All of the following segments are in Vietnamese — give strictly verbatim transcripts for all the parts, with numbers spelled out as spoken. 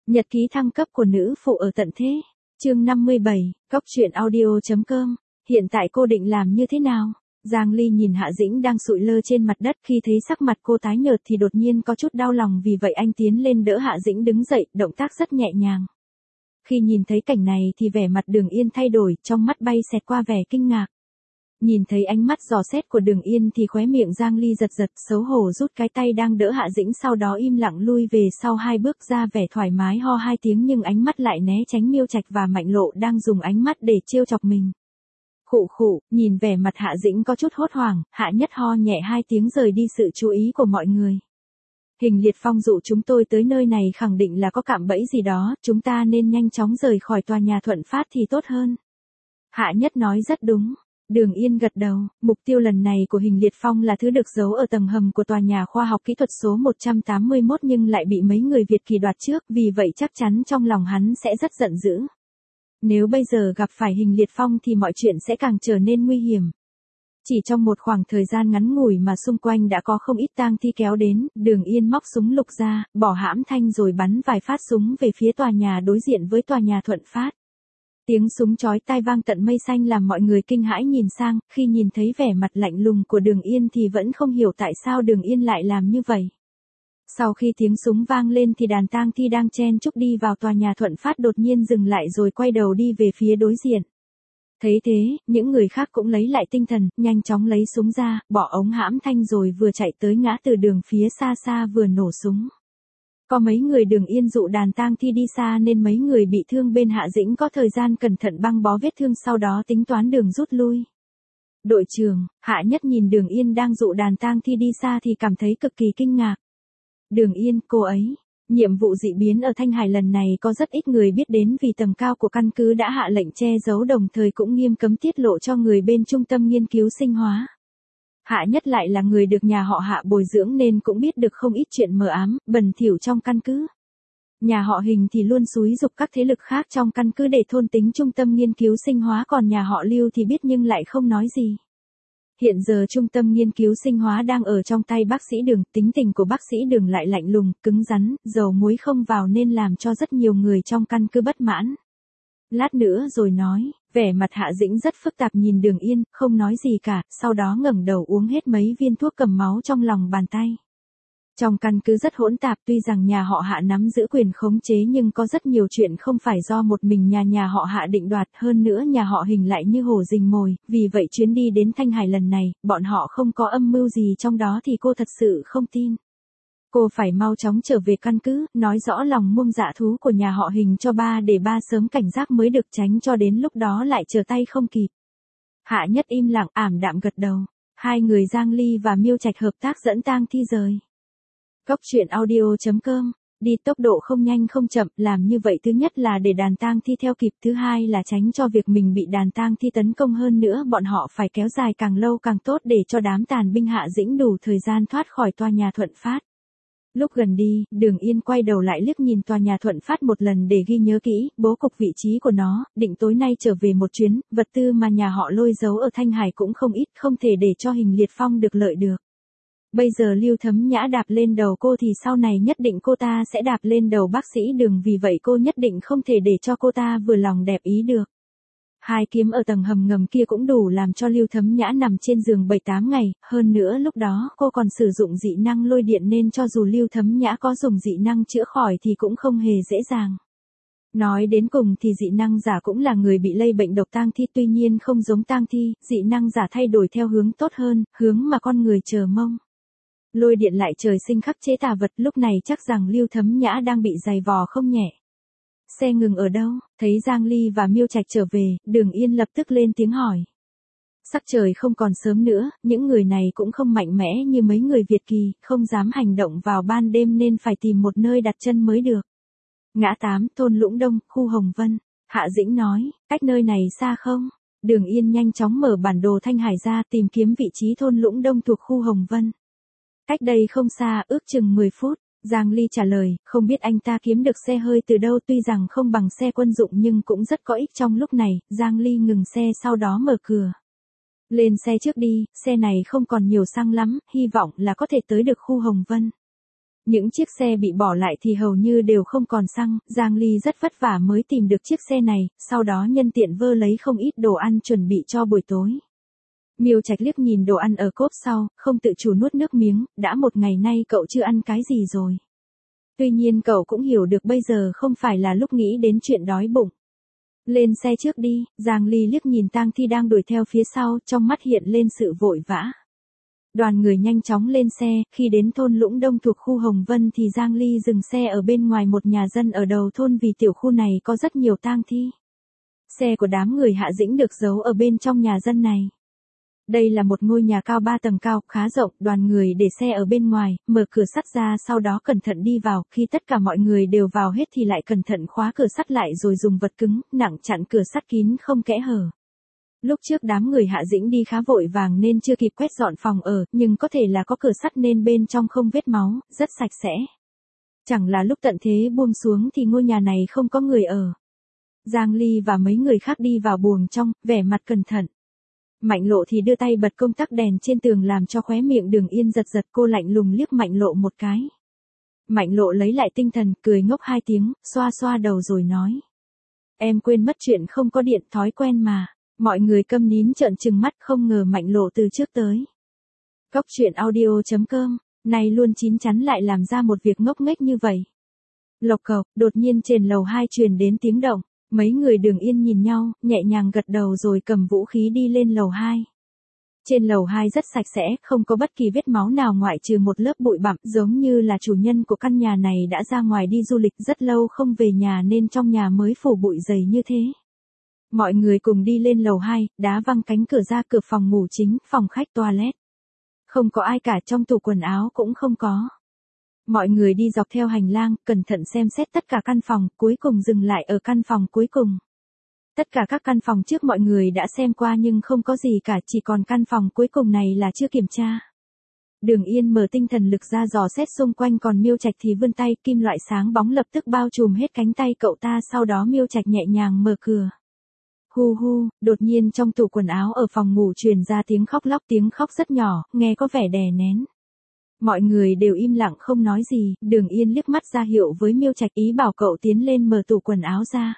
Nhật ký thăng cấp của nữ phụ ở tận thế. Chương năm mươi bảy, Cóc truyện audio chấm com. Hiện tại cô định làm như thế nào? Giang Ly nhìn Hạ Dĩnh đang sụi lơ trên mặt đất, khi thấy sắc mặt cô tái nhợt thì đột nhiên có chút đau lòng, vì vậy anh tiến lên đỡ Hạ Dĩnh đứng dậy, động tác rất nhẹ nhàng. Khi nhìn thấy cảnh này thì vẻ mặt Đường Yên thay đổi, trong mắt bay xẹt qua vẻ kinh ngạc. Nhìn thấy ánh mắt dò xét của Đường Yên thì khóe miệng Giang Ly giật giật, xấu hổ rút cái tay đang đỡ Hạ Dĩnh, sau đó im lặng lui về sau hai bước, ra vẻ thoải mái ho hai tiếng, nhưng ánh mắt lại né tránh Miêu Trạch và Mạnh Lộ đang dùng ánh mắt để trêu chọc mình. Khụ khụ, nhìn vẻ mặt Hạ Dĩnh có chút hốt hoảng, Hạ Nhất ho nhẹ hai tiếng rời đi sự chú ý của mọi người. Hình Liệt Phong dụ chúng tôi tới nơi này khẳng định là có cạm bẫy gì đó, chúng ta nên nhanh chóng rời khỏi tòa nhà Thuận Phát thì tốt hơn. Hạ Nhất nói rất đúng. Đường Yên gật đầu, mục tiêu lần này của Hình Liệt Phong là thứ được giấu ở tầng hầm của tòa nhà khoa học kỹ thuật số một trăm tám mươi mốt, nhưng lại bị mấy người Việt Kỳ đoạt trước, vì vậy chắc chắn trong lòng hắn sẽ rất giận dữ. Nếu bây giờ gặp phải Hình Liệt Phong thì mọi chuyện sẽ càng trở nên nguy hiểm. Chỉ trong một khoảng thời gian ngắn ngủi mà xung quanh đã có không ít tang thi kéo đến, Đường Yên móc súng lục ra, bỏ hãm thanh rồi bắn vài phát súng về phía tòa nhà đối diện với tòa nhà Thuận Phát. Tiếng súng chói tai vang tận mây xanh làm mọi người kinh hãi nhìn sang, khi nhìn thấy vẻ mặt lạnh lùng của Đường Yên thì vẫn không hiểu tại sao Đường Yên lại làm như vậy. Sau khi tiếng súng vang lên thì đàn tang thi đang chen chúc đi vào tòa nhà Thuận Phát đột nhiên dừng lại rồi quay đầu đi về phía đối diện. Thấy thế, những người khác cũng lấy lại tinh thần, nhanh chóng lấy súng ra, bỏ ống hãm thanh rồi vừa chạy tới ngã từ đường phía xa xa vừa nổ súng. Có mấy người Đường Yên dụ đàn tang thi đi xa nên mấy người bị thương bên Hạ Dĩnh có thời gian cẩn thận băng bó vết thương, sau đó tính toán đường rút lui. Đội trưởng, Hạ Nhất nhìn Đường Yên đang dụ đàn tang thi đi xa thì cảm thấy cực kỳ kinh ngạc. Đường Yên, cô ấy, nhiệm vụ dị biến ở Thanh Hải lần này có rất ít người biết đến vì tầng cao của căn cứ đã hạ lệnh che giấu, đồng thời cũng nghiêm cấm tiết lộ cho người bên trung tâm nghiên cứu sinh hóa. Hạ Nhất lại là người được nhà họ Hạ bồi dưỡng nên cũng biết được không ít chuyện mờ ám, bẩn thỉu trong căn cứ. Nhà họ Hình thì luôn xúi giục các thế lực khác trong căn cứ để thôn tính trung tâm nghiên cứu sinh hóa, còn nhà họ Lưu thì biết nhưng lại không nói gì. Hiện giờ trung tâm nghiên cứu sinh hóa đang ở trong tay bác sĩ Đường, tính tình của bác sĩ Đường lại lạnh lùng, cứng rắn, dầu muối không vào nên làm cho rất nhiều người trong căn cứ bất mãn. Lát nữa rồi nói, vẻ mặt Hạ Dĩnh rất phức tạp nhìn Đường Yên, không nói gì cả, sau đó ngẩng đầu uống hết mấy viên thuốc cầm máu trong lòng bàn tay. Trong căn cứ rất hỗn tạp, tuy rằng nhà họ Hạ nắm giữ quyền khống chế nhưng có rất nhiều chuyện không phải do một mình nhà nhà họ Hạ định đoạt, hơn nữa nhà họ Hình lại như hổ rình mồi, vì vậy chuyến đi đến Thanh Hải lần này, bọn họ không có âm mưu gì trong đó thì cô thật sự không tin. Cô phải mau chóng trở về căn cứ, nói rõ lòng muông dạ thú của nhà họ Hình cho ba để ba sớm cảnh giác mới được, tránh cho đến lúc đó lại trở tay không kịp. Hạ Nhất im lặng, ảm đạm gật đầu. Hai người Giang Ly và Miêu Trạch hợp tác dẫn tang thi rời. Cóc truyện audio chấm com. Đi tốc độ không nhanh không chậm, làm như vậy thứ nhất là để đàn tang thi theo kịp, thứ hai là tránh cho việc mình bị đàn tang thi tấn công, hơn nữa bọn họ phải kéo dài càng lâu càng tốt để cho đám tàn binh Hạ Dĩnh đủ thời gian thoát khỏi tòa nhà Thuận Phát. Lúc gần đi, Đường Yên quay đầu lại liếc nhìn tòa nhà Thuận Phát một lần để ghi nhớ kỹ bố cục vị trí của nó, định tối nay trở về một chuyến, vật tư mà nhà họ Lôi giấu ở Thanh Hải cũng không ít, không thể để cho Hình Liệt Phong được lợi được. Bây giờ Lưu Thấm Nhã đạp lên đầu cô thì sau này nhất định cô ta sẽ đạp lên đầu bác sĩ Đường, vì vậy cô nhất định không thể để cho cô ta vừa lòng đẹp ý được. Hai kiếm ở tầng hầm ngầm kia cũng đủ làm cho Lưu Thấm Nhã nằm trên giường bảy tám ngày, hơn nữa lúc đó cô còn sử dụng dị năng lôi điện nên cho dù Lưu Thấm Nhã có dùng dị năng chữa khỏi thì cũng không hề dễ dàng. Nói đến cùng thì dị năng giả cũng là người bị lây bệnh độc tang thi, tuy nhiên không giống tang thi, dị năng giả thay đổi theo hướng tốt hơn, hướng mà con người chờ mong. Lôi điện lại trời sinh khắc chế tà vật, lúc này chắc rằng Lưu Thấm Nhã đang bị giày vò không nhẹ. Xe ngừng ở đâu? Thấy Giang Ly và Miêu Trạch trở về, Đường Yên lập tức lên tiếng hỏi. Sắc trời không còn sớm nữa, những người này cũng không mạnh mẽ như mấy người Việt Kỳ, không dám hành động vào ban đêm nên phải tìm một nơi đặt chân mới được. Ngã tám, thôn Lũng Đông, khu Hồng Vân. Hạ Dĩnh nói, cách nơi này xa không? Đường Yên nhanh chóng mở bản đồ Thanh Hải ra tìm kiếm vị trí thôn Lũng Đông thuộc khu Hồng Vân. Cách đây không xa, ước chừng mười phút. Giang Ly trả lời, không biết anh ta kiếm được xe hơi từ đâu, tuy rằng không bằng xe quân dụng nhưng cũng rất có ích. Trong lúc này, Giang Ly ngừng xe sau đó mở cửa. Lên xe trước đi, xe này không còn nhiều xăng lắm, hy vọng là có thể tới được khu Hồng Vân. Những chiếc xe bị bỏ lại thì hầu như đều không còn xăng, Giang Ly rất vất vả mới tìm được chiếc xe này, sau đó nhân tiện vơ lấy không ít đồ ăn chuẩn bị cho buổi tối. Miêu Trạch liếc nhìn đồ ăn ở cốp sau, không tự chủ nuốt nước miếng, đã một ngày nay cậu chưa ăn cái gì rồi. Tuy nhiên cậu cũng hiểu được bây giờ không phải là lúc nghĩ đến chuyện đói bụng. Lên xe trước đi, Giang Ly liếc nhìn tang thi đang đuổi theo phía sau, trong mắt hiện lên sự vội vã. Đoàn người nhanh chóng lên xe, khi đến thôn Lũng Đông thuộc khu Hồng Vân thì Giang Ly dừng xe ở bên ngoài một nhà dân ở đầu thôn vì tiểu khu này có rất nhiều tang thi. Xe của đám người Hạ Dĩnh được giấu ở bên trong nhà dân này. Đây là một ngôi nhà cao ba tầng cao, khá rộng, đoàn người để xe ở bên ngoài, mở cửa sắt ra sau đó cẩn thận đi vào, khi tất cả mọi người đều vào hết thì lại cẩn thận khóa cửa sắt lại rồi dùng vật cứng, nặng chặn cửa sắt kín không kẽ hở. Lúc trước đám người Hạ Dĩnh đi khá vội vàng nên chưa kịp quét dọn phòng ở, nhưng có thể là có cửa sắt nên bên trong không vết máu, rất sạch sẽ. Chẳng là lúc tận thế buông xuống thì ngôi nhà này không có người ở. Giang Ly và mấy người khác đi vào buồng trong, vẻ mặt cẩn thận. Mạnh Lộ thì đưa tay bật công tắc đèn trên tường làm cho khóe miệng Đường Yên giật giật, cô lạnh lùng liếc Mạnh Lộ một cái. Mạnh Lộ lấy lại tinh thần, cười ngốc hai tiếng, xoa xoa đầu rồi nói. Em quên mất chuyện không có điện, thói quen mà. Mọi người câm nín trợn trừng mắt, không ngờ Mạnh Lộ từ trước tới. Cóc truyện audio chấm com, này luôn chín chắn lại làm ra một việc ngốc nghếch như vậy. Lộc cộc, đột nhiên trên lầu hai truyền đến tiếng động. Mấy người Đường Yên nhìn nhau, nhẹ nhàng gật đầu rồi cầm vũ khí đi lên lầu hai. Trên lầu hai rất sạch sẽ, không có bất kỳ vết máu nào ngoại trừ một lớp bụi bặm, giống như là chủ nhân của căn nhà này đã ra ngoài đi du lịch rất lâu không về nhà nên trong nhà mới phủ bụi dày như thế. Mọi người cùng đi lên lầu hai, đá văng cánh cửa ra, cửa phòng ngủ chính, phòng khách, toilet. Không có ai cả, trong tủ quần áo cũng không có. Mọi người đi dọc theo hành lang, cẩn thận xem xét tất cả căn phòng, cuối cùng dừng lại ở căn phòng cuối cùng. Tất cả các căn phòng trước mọi người đã xem qua nhưng không có gì cả, chỉ còn căn phòng cuối cùng này là chưa kiểm tra. Đường Yên mở tinh thần lực ra dò xét xung quanh, còn Miêu Trạch thì vươn tay, kim loại sáng bóng lập tức bao trùm hết cánh tay cậu ta, sau đó Miêu Trạch nhẹ nhàng mở cửa. Hu hu, đột nhiên trong tủ quần áo ở phòng ngủ truyền ra tiếng khóc lóc, tiếng khóc rất nhỏ, nghe có vẻ đè nén. Mọi người đều im lặng không nói gì, Đường Yên liếc mắt ra hiệu với Miêu Trạch, ý bảo cậu tiến lên mở tủ quần áo ra.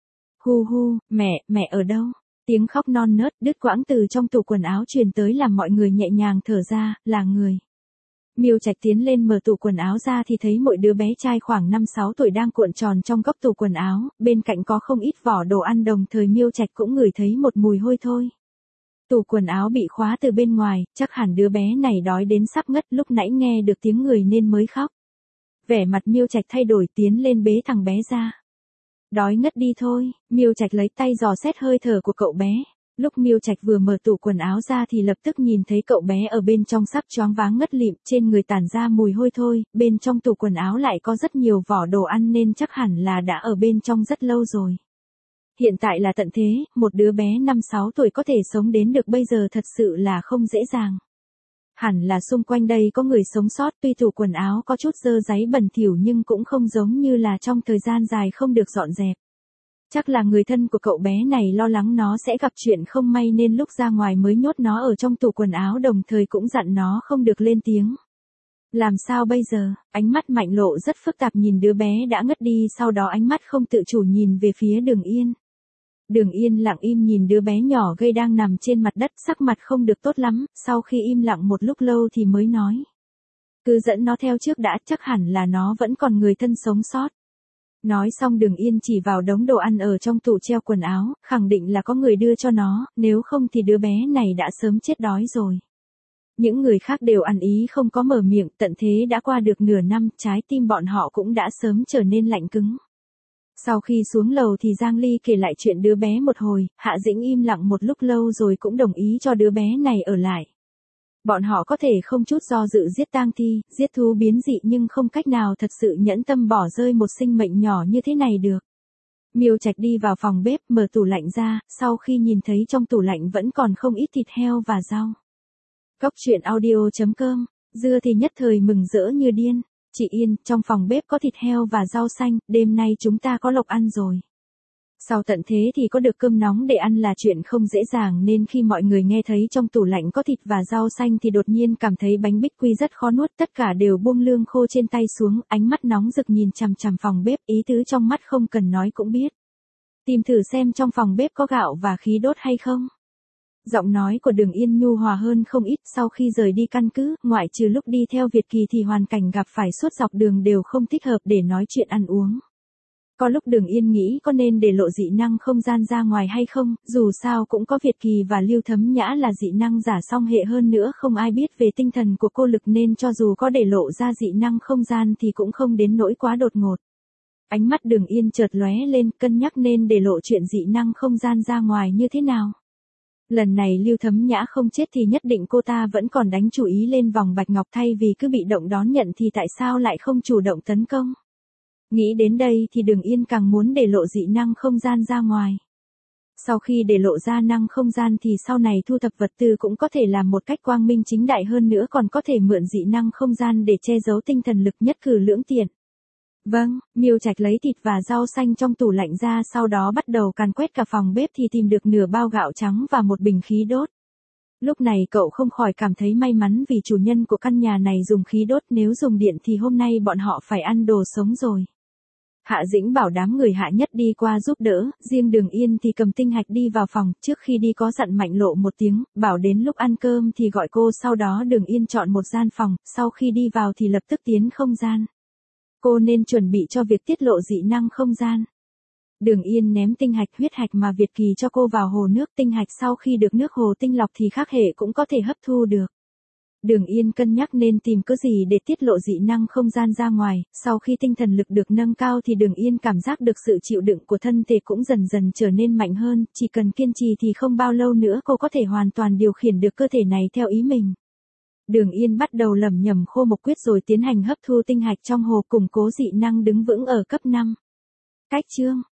Hu hu, mẹ, mẹ ở đâu? Tiếng khóc non nớt, đứt quãng từ trong tủ quần áo truyền tới làm mọi người nhẹ nhàng thở ra, là người. Miêu Trạch tiến lên mở tủ quần áo ra thì thấy mỗi đứa bé trai khoảng năm sáu tuổi đang cuộn tròn trong góc tủ quần áo, bên cạnh có không ít vỏ đồ ăn, đồng thời Miêu Trạch cũng ngửi thấy một mùi hôi thôi. Tủ quần áo bị khóa từ bên ngoài, chắc hẳn đứa bé này đói đến sắp ngất, lúc nãy nghe được tiếng người nên mới khóc. Vẻ mặt Miêu Trạch thay đổi, tiến lên bế thằng bé ra. Đói ngất đi thôi, Miêu Trạch lấy tay dò xét hơi thở của cậu bé. Lúc Miêu Trạch vừa mở tủ quần áo ra thì lập tức nhìn thấy cậu bé ở bên trong sắp choáng váng ngất lịm, trên người tản ra mùi hôi thôi, bên trong tủ quần áo lại có rất nhiều vỏ đồ ăn nên chắc hẳn là đã ở bên trong rất lâu rồi. Hiện tại là tận thế, một đứa bé năm sáu tuổi có thể sống đến được bây giờ thật sự là không dễ dàng. Hẳn là xung quanh đây có người sống sót, tuy tủ quần áo có chút dơ dáy bẩn thỉu nhưng cũng không giống như là trong thời gian dài không được dọn dẹp. Chắc là người thân của cậu bé này lo lắng nó sẽ gặp chuyện không may nên lúc ra ngoài mới nhốt nó ở trong tủ quần áo, đồng thời cũng dặn nó không được lên tiếng. Làm sao bây giờ? Ánh mắt Mạnh Lộ rất phức tạp nhìn đứa bé đã ngất đi, sau đó ánh mắt không tự chủ nhìn về phía Đường Yên. Đường Yên lặng im nhìn đứa bé nhỏ gây đang nằm trên mặt đất, sắc mặt không được tốt lắm, sau khi im lặng một lúc lâu thì mới nói. Cứ dẫn nó theo trước đã, chắc hẳn là nó vẫn còn người thân sống sót. Nói xong Đường Yên chỉ vào đống đồ ăn ở trong tủ treo quần áo, khẳng định là có người đưa cho nó, nếu không thì đứa bé này đã sớm chết đói rồi. Những người khác đều ăn ý không có mở miệng, tận thế đã qua được nửa năm, trái tim bọn họ cũng đã sớm trở nên lạnh cứng. Sau khi xuống lầu thì Giang Ly kể lại chuyện đứa bé một hồi, Hạ Dĩnh im lặng một lúc lâu rồi cũng đồng ý cho đứa bé này ở lại. Bọn họ có thể không chút do dự giết tang thi, giết thú biến dị nhưng không cách nào thật sự nhẫn tâm bỏ rơi một sinh mệnh nhỏ như thế này được. Miêu Trạch đi vào phòng bếp, mở tủ lạnh ra, sau khi nhìn thấy trong tủ lạnh vẫn còn không ít thịt heo và rau. Cóc truyện audio chấm com, Dưa thì nhất thời mừng rỡ như điên. Chị Yên, trong phòng bếp có thịt heo và rau xanh, đêm nay chúng ta có lộc ăn rồi. Sau tận thế thì có được cơm nóng để ăn là chuyện không dễ dàng nên khi mọi người nghe thấy trong tủ lạnh có thịt và rau xanh thì đột nhiên cảm thấy bánh bích quy rất khó nuốt, tất cả đều buông lương khô trên tay xuống, ánh mắt nóng rực nhìn chằm chằm phòng bếp, ý tứ trong mắt không cần nói cũng biết. Tìm thử xem trong phòng bếp có gạo và khí đốt hay không. Giọng nói của Đường Yên nhu hòa hơn không ít, sau khi rời đi căn cứ, ngoại trừ lúc đi theo Việt Kỳ thì hoàn cảnh gặp phải suốt dọc đường đều không thích hợp để nói chuyện ăn uống. Có lúc Đường Yên nghĩ có nên để lộ dị năng không gian ra ngoài hay không, dù sao cũng có Việt Kỳ và Lưu Thấm Nhã là dị năng giả song hệ, hơn nữa không ai biết về tinh thần của cô Lực nên cho dù có để lộ ra dị năng không gian thì cũng không đến nỗi quá đột ngột. Ánh mắt Đường Yên chợt lóe lên, cân nhắc nên để lộ chuyện dị năng không gian ra ngoài như thế nào. Lần này Lưu Thấm Nhã không chết thì nhất định cô ta vẫn còn đánh chủ ý lên vòng bạch ngọc, thay vì cứ bị động đón nhận thì tại sao lại không chủ động tấn công. Nghĩ đến đây thì Đường Yên càng muốn để lộ dị năng không gian ra ngoài. Sau khi để lộ ra năng không gian thì sau này thu thập vật tư cũng có thể làm một cách quang minh chính đại, hơn nữa còn có thể mượn dị năng không gian để che giấu tinh thần lực, nhất cử lưỡng tiện. Vâng, Miêu Trạch lấy thịt và rau xanh trong tủ lạnh ra, sau đó bắt đầu càn quét cả phòng bếp thì tìm được nửa bao gạo trắng và một bình khí đốt. Lúc này cậu không khỏi cảm thấy may mắn vì chủ nhân của căn nhà này dùng khí đốt, nếu dùng điện thì hôm nay bọn họ phải ăn đồ sống rồi. Hạ Dĩnh bảo đám người Hạ Nhất đi qua giúp đỡ, riêng Đường Yên thì cầm tinh hạch đi vào phòng, trước khi đi có dặn Mạnh Lộ một tiếng, bảo đến lúc ăn cơm thì gọi cô, sau đó Đường Yên chọn một gian phòng, sau khi đi vào thì lập tức tiến không gian. Cô nên chuẩn bị cho việc tiết lộ dị năng không gian. Đường Yên ném tinh hạch huyết hạch mà Việt Kỳ cho cô vào hồ nước, tinh hạch sau khi được nước hồ tinh lọc thì khác hệ cũng có thể hấp thu được. Đường Yên cân nhắc nên tìm cớ gì để tiết lộ dị năng không gian ra ngoài, sau khi tinh thần lực được nâng cao thì Đường Yên cảm giác được sự chịu đựng của thân thể cũng dần dần trở nên mạnh hơn, chỉ cần kiên trì thì không bao lâu nữa cô có thể hoàn toàn điều khiển được cơ thể này theo ý mình. Đường Yên bắt đầu lẩm nhẩm khô mộc quyết rồi tiến hành hấp thu tinh hạch trong hồ, củng cố dị năng đứng vững ở cấp năm. Cách chương